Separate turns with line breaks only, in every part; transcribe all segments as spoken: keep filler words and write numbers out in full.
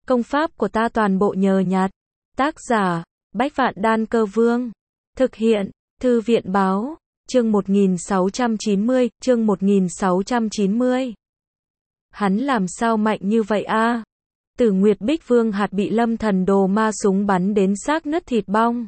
Công pháp của ta toàn bộ nhờ nhặt. Tác giả, Bách Vạn Đan Cơ Vương. Thực hiện, Thư viện Báo. Chương một nghìn sáu trăm chín mươi, chương một nghìn sáu trăm chín mươi. Hắn làm sao mạnh như vậy a? Tử Nguyệt Bích Vương hạt bị Lâm Thần đồ ma súng bắn đến xác nứt thịt bong.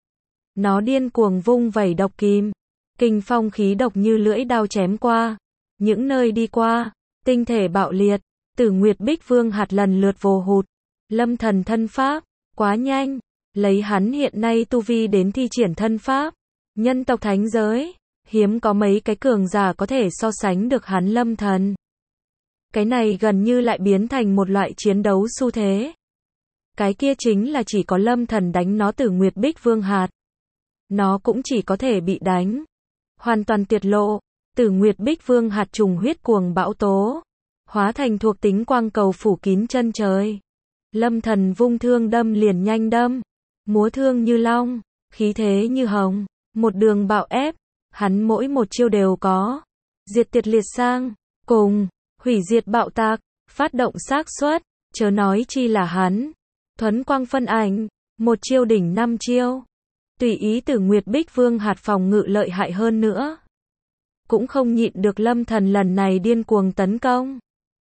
Nó điên cuồng vung vẩy độc kìm, kình phong khí độc như lưỡi đao chém qua, những nơi đi qua, tinh thể bạo liệt. Tử Nguyệt Bích Vương hạt lần lượt vồ hụt. Lâm Thần thân pháp quá nhanh, lấy hắn hiện nay tu vi đến thi triển thân pháp, nhân tộc thánh giới, hiếm có mấy cái cường giả có thể so sánh được hắn Lâm Thần. Cái này gần như lại biến thành một loại chiến đấu xu thế. Cái kia chính là chỉ có Lâm Thần đánh nó Tử Nguyệt Bích Vương hạt, nó cũng chỉ có thể bị đánh. Hoàn toàn tiệt lộ, Tử Nguyệt Bích Vương hạt trùng huyết cuồng bão tố, hóa thành thuộc tính quang cầu phủ kín chân trời. Lâm Thần vung thương đâm liền nhanh đâm, múa thương như long, khí thế như hồng, một đường bạo ép, hắn mỗi một chiêu đều có diệt tiệt liệt sang, cùng hủy diệt bạo tạc, phát động xác suất, chớ nói chi là hắn thuấn quang phân ảnh, một chiêu đỉnh năm chiêu. Tùy ý Tử Nguyệt Bích Vương hạt phòng ngự lợi hại hơn nữa, cũng không nhịn được Lâm Thần lần này điên cuồng tấn công.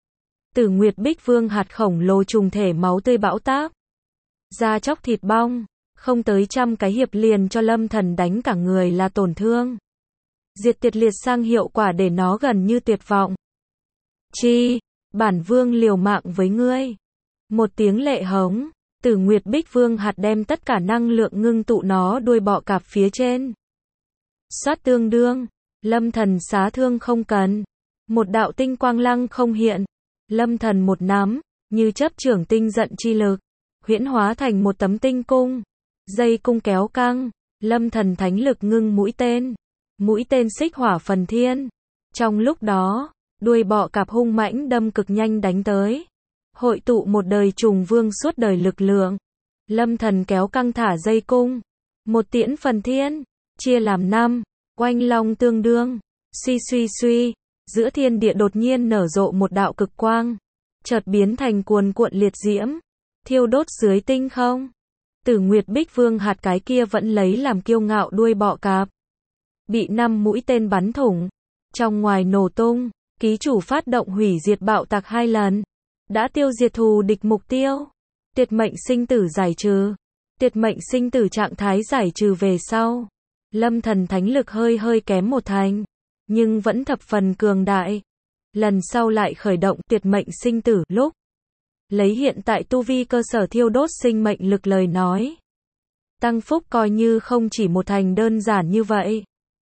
Tử Nguyệt Bích Vương hạt khổng lồ trùng thể máu tươi bão táp, da chóc thịt bong, không tới trăm cái hiệp liền cho Lâm Thần đánh cả người là tổn thương. Diệt tiệt liệt sang hiệu quả để nó gần như tuyệt vọng. Chi, bản vương liều mạng với ngươi. Một tiếng lệ hống, Tử Nguyệt Bích Vương hạt đem tất cả năng lượng ngưng tụ nó đuôi bọ cạp phía trên. Xoát tương đương, Lâm Thần xá thương không cần, một đạo tinh quang lăng không hiện. Lâm Thần một nắm, như chấp trưởng tinh giận chi lực, huyễn hóa thành một tấm tinh cung. Dây cung kéo căng, Lâm Thần thánh lực ngưng mũi tên. Mũi tên xích hỏa phần thiên. Trong lúc đó, đuôi bọ cạp hung mãnh đâm cực nhanh đánh tới. Hội tụ một đời trùng vương suốt đời lực lượng. Lâm Thần kéo căng thả dây cung. Một tiễn phần thiên, chia làm năm, oanh long tương đương. Suy suy suy. Giữa thiên địa đột nhiên nở rộ một đạo cực quang, chợt biến thành cuồn cuộn liệt diễm, thiêu đốt dưới tinh không. Tử Nguyệt Bích Vương hạt cái kia vẫn lấy làm kiêu ngạo đuôi bọ cạp, bị năm mũi tên bắn thủng, trong ngoài nổ tung. Ký chủ phát động hủy diệt bạo tạc hai lần, đã tiêu diệt thù địch mục tiêu. Tuyệt mệnh sinh tử giải trừ. Tuyệt mệnh sinh tử trạng thái giải trừ về sau, Lâm Thần thánh lực hơi hơi kém một thành, nhưng vẫn thập phần cường đại. Lần sau lại khởi động tuyệt mệnh sinh tử lúc, lấy hiện tại tu vi cơ sở thiêu đốt sinh mệnh lực lời nói, tăng phúc coi như không chỉ một thành đơn giản như vậy.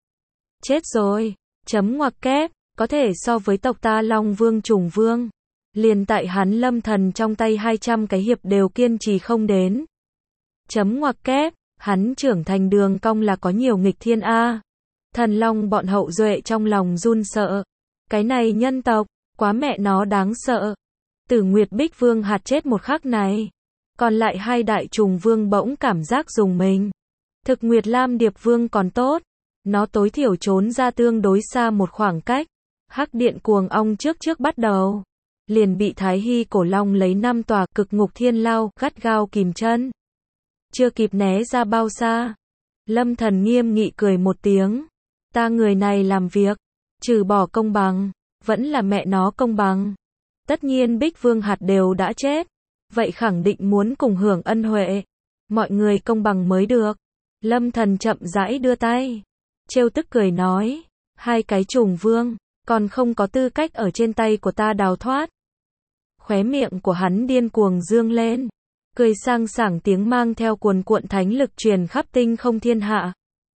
Chết rồi, chấm ngoặc kép, có thể so với tộc ta Long Vương Trùng Vương. Liền tại hắn Lâm Thần trong tay hai trăm cái hiệp đều kiên trì không đến. Chấm ngoặc kép, hắn trưởng thành đường cong là có nhiều nghịch thiên a. Thần Long bọn hậu duệ trong lòng run sợ. Cái này nhân tộc, quá mẹ nó đáng sợ. Tử Nguyệt Bích Vương hạt chết một khắc này, còn lại hai đại trùng vương bỗng cảm giác dùng mình. Thực Nguyệt Lam Điệp Vương còn tốt, nó tối thiểu trốn ra tương đối xa một khoảng cách. Hắc Điện Cuồng Ong trước trước bắt đầu, liền bị Thái Hy Cổ Long lấy năm tòa cực ngục thiên lao gắt gao kìm chân. Chưa kịp né ra bao xa, Lâm Thần nghiêm nghị cười một tiếng. Ta người này làm việc, trừ bỏ công bằng, vẫn là mẹ nó công bằng. Tất nhiên Bích Vương hạt đều đã chết, vậy khẳng định muốn cùng hưởng ân huệ. Mọi người công bằng mới được. Lâm Thần chậm rãi đưa tay, trêu tức cười nói, hai cái trùng vương, còn không có tư cách ở trên tay của ta đào thoát. Khóe miệng của hắn điên cuồng dương lên, cười sang sảng tiếng mang theo cuồn cuộn thánh lực truyền khắp tinh không thiên hạ.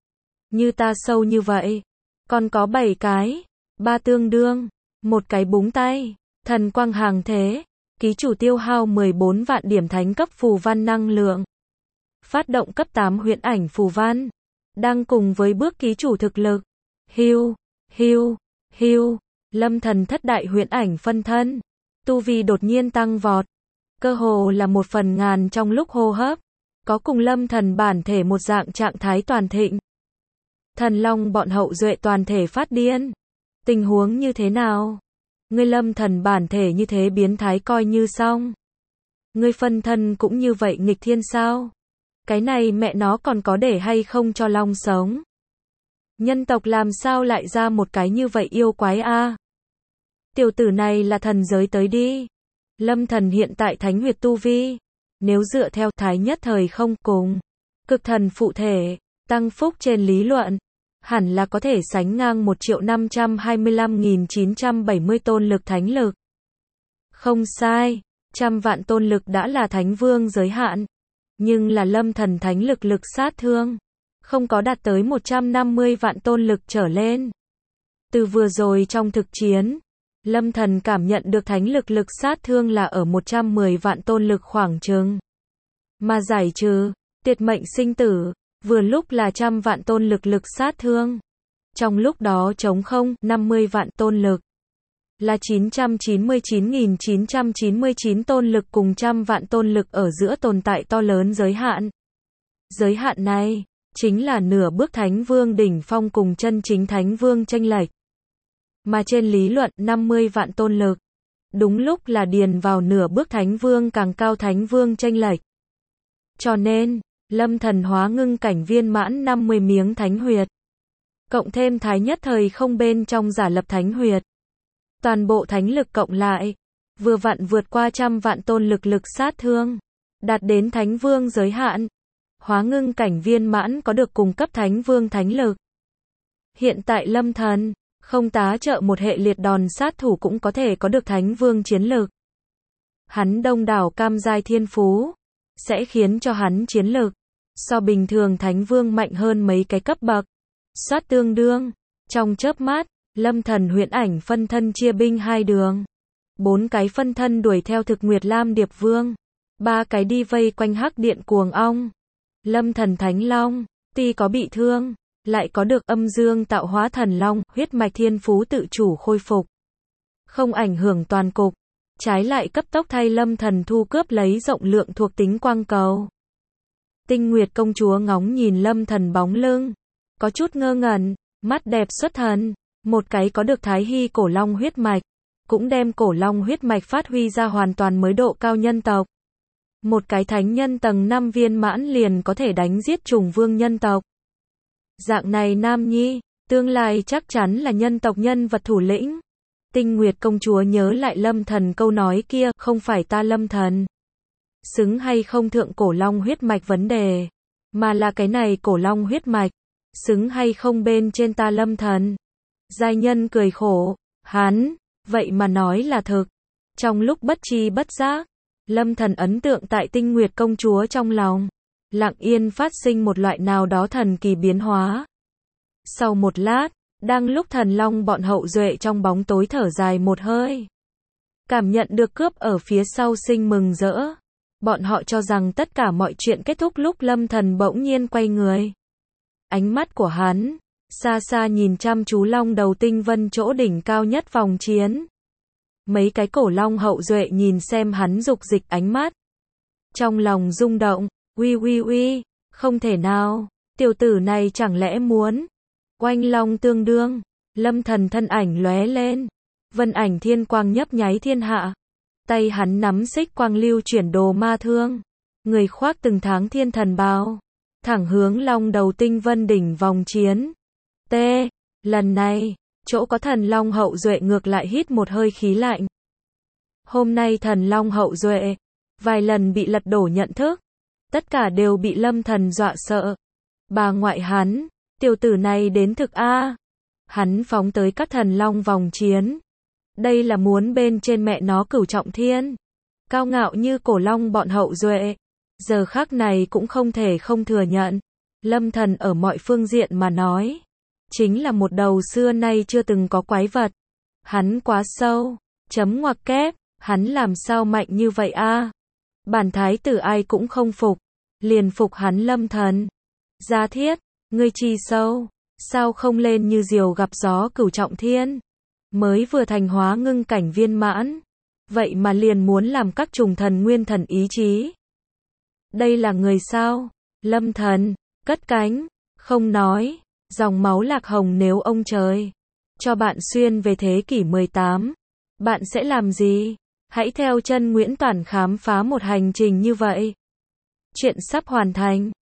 Như ta sâu như vậy, còn có bảy cái, ba tương đương, một cái búng tay, thần quang hàng thế. Ký chủ tiêu hao mười bốn vạn điểm thánh cấp phù văn năng lượng, phát động cấp tám huyễn ảnh phù văn, đang cùng với bước ký chủ thực lực. Hiu, hiu, hiu, Lâm Thần thất đại huyễn ảnh phân thân, tu vi đột nhiên tăng vọt, cơ hồ là một phần ngàn trong lúc hô hấp, có cùng Lâm Thần bản thể một dạng trạng thái toàn thịnh. Thần Long bọn hậu duệ toàn thể phát điên. Tình huống như thế nào? Ngươi Lâm Thần bản thể như thế biến thái coi như xong. Ngươi phân thân cũng như vậy nghịch thiên sao? Cái này mẹ nó còn có để hay không cho long sống? Nhân tộc làm sao lại ra một cái như vậy yêu quái a? Tiểu tử này là thần giới tới đi. Lâm Thần hiện tại thánh huyệt tu vi, nếu dựa theo thái nhất thời không cùng cực thần phụ thể, tăng phúc trên lý luận, hẳn là có thể sánh ngang một triệu năm trăm hai mươi lăm nghìn chín trăm bảy mươi tôn lực thánh lực. Không sai, trăm vạn tôn lực đã là thánh vương giới hạn, nhưng là Lâm Thần thánh lực lực sát thương không có đạt tới một trăm năm mươi vạn tôn lực trở lên. Từ vừa rồi trong thực chiến, Lâm Thần cảm nhận được thánh lực lực sát thương là ở một trăm mười vạn tôn lực khoảng chừng. Mà giải trừ, tiệt mệnh sinh tử, vừa lúc là trăm vạn tôn lực lực sát thương. Trong lúc đó trống không, năm mươi vạn tôn lực. Là chín trăm chín mươi chín nghìn chín trăm chín mươi chín tôn lực cùng trăm vạn tôn lực ở giữa tồn tại to lớn giới hạn. Giới hạn này, chính là nửa bước thánh vương đỉnh phong cùng chân chính thánh vương chênh lệch. Mà trên lý luận năm mươi vạn tôn lực, đúng lúc là điền vào nửa bước thánh vương càng cao thánh vương chênh lệch. Cho nên, Lâm Thần hóa ngưng cảnh viên mãn năm mươi miếng thánh huyệt. Cộng thêm thái nhất thời không bên trong giả lập thánh huyệt. Toàn bộ thánh lực cộng lại, vừa vặn vượt qua trăm vạn tôn lực lực sát thương. Đạt đến thánh vương giới hạn. Hóa ngưng cảnh viên mãn có được cùng cấp thánh vương thánh lực. Hiện tại Lâm Thần không tá trợ một hệ liệt đòn sát thủ cũng có thể có được thánh vương chiến lực. Hắn đông đảo cam giai thiên phú, sẽ khiến cho hắn chiến lực so bình thường thánh vương mạnh hơn mấy cái cấp bậc. Soát tương đương, trong chớp mắt, Lâm Thần huyễn ảnh phân thân chia binh hai đường. Bốn cái phân thân đuổi theo thực Nguyệt Lam Điệp Vương, ba cái đi vây quanh Hắc Điện Cuồng Ong. Lâm Thần Thánh Long, tuy có bị thương, lại có được âm dương tạo hóa thần long, huyết mạch thiên phú tự chủ khôi phục. Không ảnh hưởng toàn cục, trái lại cấp tốc thay Lâm Thần thu cướp lấy rộng lượng thuộc tính quang cầu. Tinh Nguyệt công chúa ngóng nhìn Lâm Thần bóng lưng, có chút ngơ ngẩn, mắt đẹp xuất thần, một cái có được Thái Hy cổ long huyết mạch, cũng đem cổ long huyết mạch phát huy ra hoàn toàn mới độ cao nhân tộc. Một cái thánh nhân tầng năm viên mãn liền có thể đánh giết trùng vương nhân tộc. Dạng này nam nhi, tương lai chắc chắn là nhân tộc nhân vật thủ lĩnh. Tinh Nguyệt công chúa nhớ lại Lâm Thần câu nói kia, không phải ta Lâm Thần xứng hay không thượng cổ long huyết mạch vấn đề, mà là cái này cổ long huyết mạch xứng hay không bên trên ta Lâm Thần. Giai nhân cười khổ, hắn, vậy mà nói là thực. Trong lúc bất tri bất giác, Lâm Thần ấn tượng tại Tinh Nguyệt công chúa trong lòng lặng yên phát sinh một loại nào đó thần kỳ biến hóa. Sau một lát, đang lúc thần long bọn hậu duệ trong bóng tối thở dài một hơi, cảm nhận được cướp ở phía sau sinh mừng rỡ. Bọn họ cho rằng tất cả mọi chuyện kết thúc lúc Lâm Thần bỗng nhiên quay người. Ánh mắt của hắn, xa xa nhìn chăm chú long đầu tinh vân chỗ đỉnh cao nhất vòng chiến. Mấy cái cổ long hậu duệ nhìn xem hắn dục dịch ánh mắt. Trong lòng rung động, uy uy uy, không thể nào, tiểu tử này chẳng lẽ muốn. Oanh long tương đương, Lâm Thần thân ảnh lóe lên, vân ảnh thiên quang nhấp nháy thiên hạ. Tay hắn nắm xích quang lưu chuyển đồ ma thương, người khoác từng tháng thiên thần bào, thẳng hướng long đầu tinh vân đỉnh vòng chiến. T. Lần này, chỗ có thần long hậu duệ ngược lại hít một hơi khí lạnh. Hôm nay thần long hậu duệ, vài lần bị lật đổ nhận thức, tất cả đều bị Lâm Thần dọa sợ. Bà ngoại hắn, tiểu tử này đến thực a. Hắn phóng tới các thần long vòng chiến. Đây là muốn bên trên mẹ nó cửu trọng thiên. Cao ngạo như cổ long bọn hậu duệ. Giờ khắc này cũng không thể không thừa nhận. Lâm Thần ở mọi phương diện mà nói, chính là một đầu xưa nay chưa từng có quái vật. Hắn quá sâu. Chấm ngoặc kép. Hắn làm sao mạnh như vậy a? Bản thái tử ai cũng không phục. Liền phục hắn Lâm Thần. Gia Thiết, ngươi chi sâu, sao không lên như diều gặp gió cửu trọng thiên? Mới vừa thành hóa ngưng cảnh viên mãn, vậy mà liền muốn làm các trùng thần nguyên thần ý chí. Đây là người sao? Lâm Thần, cất cánh, không nói, dòng máu lạc hồng nếu ông trời cho bạn xuyên về thế kỷ mười tám, bạn sẽ làm gì? Hãy theo chân Nguyễn Toản khám phá một hành trình như vậy. Chuyện sắp hoàn thành.